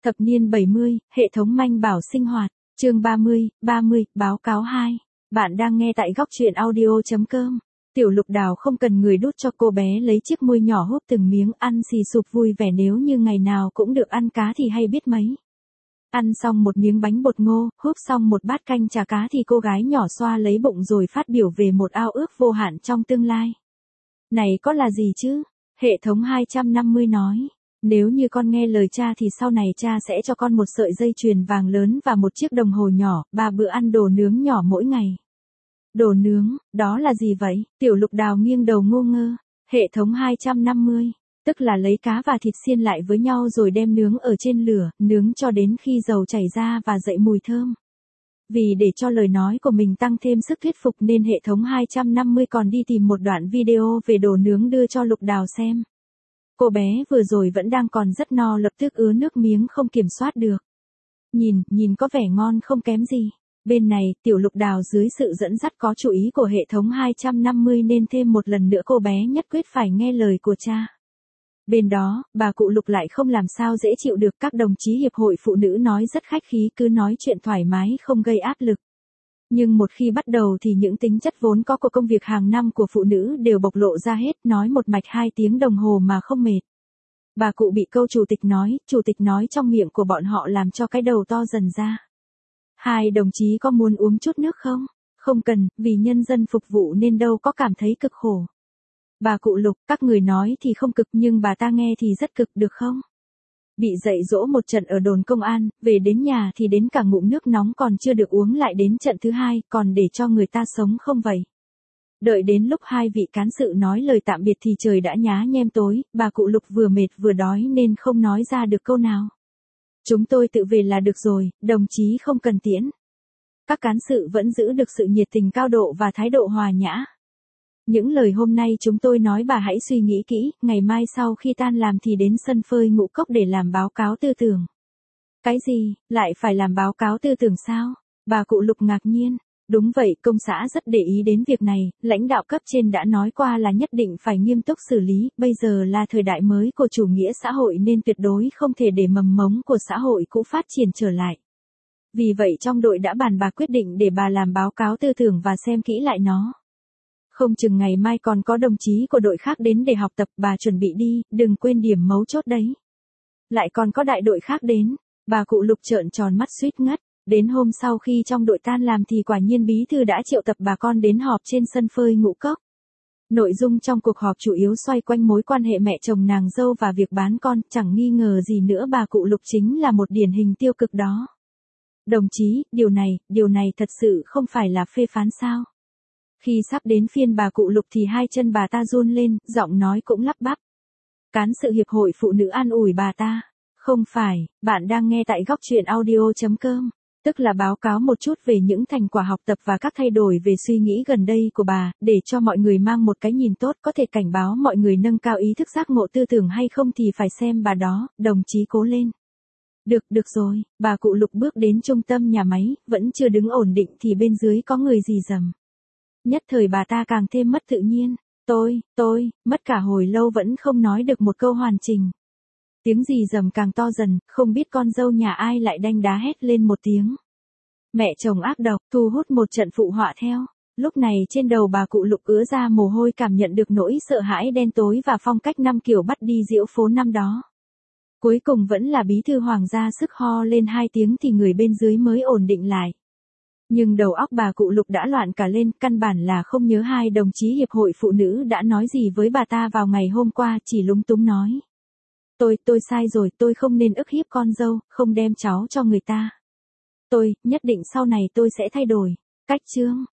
Thập niên 70, hệ thống manh bảo sinh hoạt, chương 30, báo cáo 2. Bạn đang nghe tại góc truyện audio.com. Tiểu Lục Đào không cần người đút cho cô bé lấy chiếc môi nhỏ húp từng miếng ăn xì sụp vui vẻ, nếu như ngày nào cũng được ăn cá thì hay biết mấy. Ăn xong một miếng bánh bột ngô, húp xong một bát canh chả cá thì cô gái nhỏ xoa lấy bụng rồi phát biểu về một ao ước vô hạn trong tương lai. Này có là gì chứ? Hệ thống 250 nói. Nếu như con nghe lời cha thì sau này cha sẽ cho con một sợi dây chuyền vàng lớn và một chiếc đồng hồ nhỏ, 3 bữa ăn đồ nướng nhỏ mỗi ngày. Đồ nướng, đó là gì vậy? Tiểu Lục Đào nghiêng đầu ngô ngơ. Hệ thống 250, tức là lấy cá và thịt xiên lại với nhau rồi đem nướng ở trên lửa, nướng cho đến khi dầu chảy ra và dậy mùi thơm. Vì để cho lời nói của mình tăng thêm sức thuyết phục nên hệ thống 250 còn đi tìm một đoạn video về đồ nướng đưa cho Lục Đào xem. Cô bé vừa rồi vẫn đang còn rất no, lập tức ứa nước miếng không kiểm soát được. Nhìn có vẻ ngon không kém gì. Bên này, Tiểu Lục Đào dưới sự dẫn dắt có chủ ý của hệ thống 250 nên thêm một lần nữa cô bé nhất quyết phải nghe lời của cha. Bên đó, bà cụ Lục lại không làm sao dễ chịu được, các đồng chí hiệp hội phụ nữ nói rất khách khí, cứ nói chuyện thoải mái không gây áp lực. Nhưng một khi bắt đầu thì những tính chất vốn có của công việc hàng năm của phụ nữ đều bộc lộ ra hết, nói một mạch 2 tiếng đồng hồ mà không mệt. Bà cụ bị câu chủ tịch nói trong miệng của bọn họ làm cho cái đầu to dần ra. Hai đồng chí có muốn uống chút nước không? Không cần, vì nhân dân phục vụ nên đâu có cảm thấy cực khổ. Bà cụ Lục, các người nói thì không cực nhưng bà ta nghe thì rất cực, được không? Bị dạy dỗ một trận ở đồn công an, về đến nhà thì đến cả ngụm nước nóng còn chưa được uống lại đến trận thứ hai, còn để cho người ta sống không vậy? Đợi đến lúc hai vị cán sự nói lời tạm biệt thì trời đã nhá nhem tối, bà cụ Lục vừa mệt vừa đói nên không nói ra được câu nào. Chúng tôi tự về là được rồi, đồng chí không cần tiễn. Các cán sự vẫn giữ được sự nhiệt tình cao độ và thái độ hòa nhã. Những lời hôm nay chúng tôi nói bà hãy suy nghĩ kỹ, ngày mai sau khi tan làm thì đến sân phơi Ngũ Cốc để làm báo cáo tư tưởng. Cái gì, lại phải làm báo cáo tư tưởng sao? Bà cụ Lục ngạc nhiên. Đúng vậy, công xã rất để ý đến việc này, lãnh đạo cấp trên đã nói qua là nhất định phải nghiêm túc xử lý, bây giờ là thời đại mới của chủ nghĩa xã hội nên tuyệt đối không thể để mầm mống của xã hội cũ phát triển trở lại. Vì vậy trong đội đã bàn bạc quyết định để bà làm báo cáo tư tưởng và xem kỹ lại nó. Không chừng ngày mai còn có đồng chí của đội khác đến để học tập, bà chuẩn bị đi, đừng quên điểm mấu chốt đấy. Lại còn có đại đội khác đến, bà cụ Lục trợn tròn mắt suýt ngất. Đến hôm sau khi trong đội tan làm thì quả nhiên bí thư đã triệu tập bà con đến họp trên sân phơi Ngũ Cốc. Nội dung trong cuộc họp chủ yếu xoay quanh mối quan hệ mẹ chồng nàng dâu và việc bán con, chẳng nghi ngờ gì nữa bà cụ Lục chính là một điển hình tiêu cực đó. Đồng chí, điều này thật sự không phải là phê phán sao? Khi sắp đến phiên bà cụ Lục thì hai chân bà ta run lên, giọng nói cũng lắp bắp. Cán sự hiệp hội phụ nữ an ủi bà ta. Không phải, bạn đang nghe tại góc truyện audio.com. Tức là báo cáo một chút về những thành quả học tập và các thay đổi về suy nghĩ gần đây của bà, để cho mọi người mang một cái nhìn tốt, có thể cảnh báo mọi người nâng cao ý thức giác ngộ tư tưởng hay không thì phải xem bà đó, đồng chí cố lên. Được rồi, bà cụ Lục bước đến trung tâm nhà máy, vẫn chưa đứng ổn định thì bên dưới có người rì rầm. Nhất thời bà ta càng thêm mất tự nhiên, tôi, mất cả hồi lâu vẫn không nói được một câu hoàn chỉnh. Tiếng rì rầm càng to dần, không biết con dâu nhà ai lại đanh đá hét lên một tiếng. Mẹ chồng ác độc, thu hút một trận phụ họa theo. Lúc này trên đầu bà cụ Lục ứa ra mồ hôi, cảm nhận được nỗi sợ hãi đen tối và phong cách năm kiểu bắt đi diễu phố năm đó. Cuối cùng vẫn là bí thư Hoàng ra sức ho lên 2 tiếng thì người bên dưới mới ổn định lại. Nhưng đầu óc bà cụ Lục đã loạn cả lên, căn bản là không nhớ hai đồng chí hiệp hội phụ nữ đã nói gì với bà ta vào ngày hôm qua, chỉ lúng túng nói. Tôi sai rồi, tôi không nên ức hiếp con dâu, không đem cháu cho người ta. Nhất định sau này tôi sẽ thay đổi. Cách chương,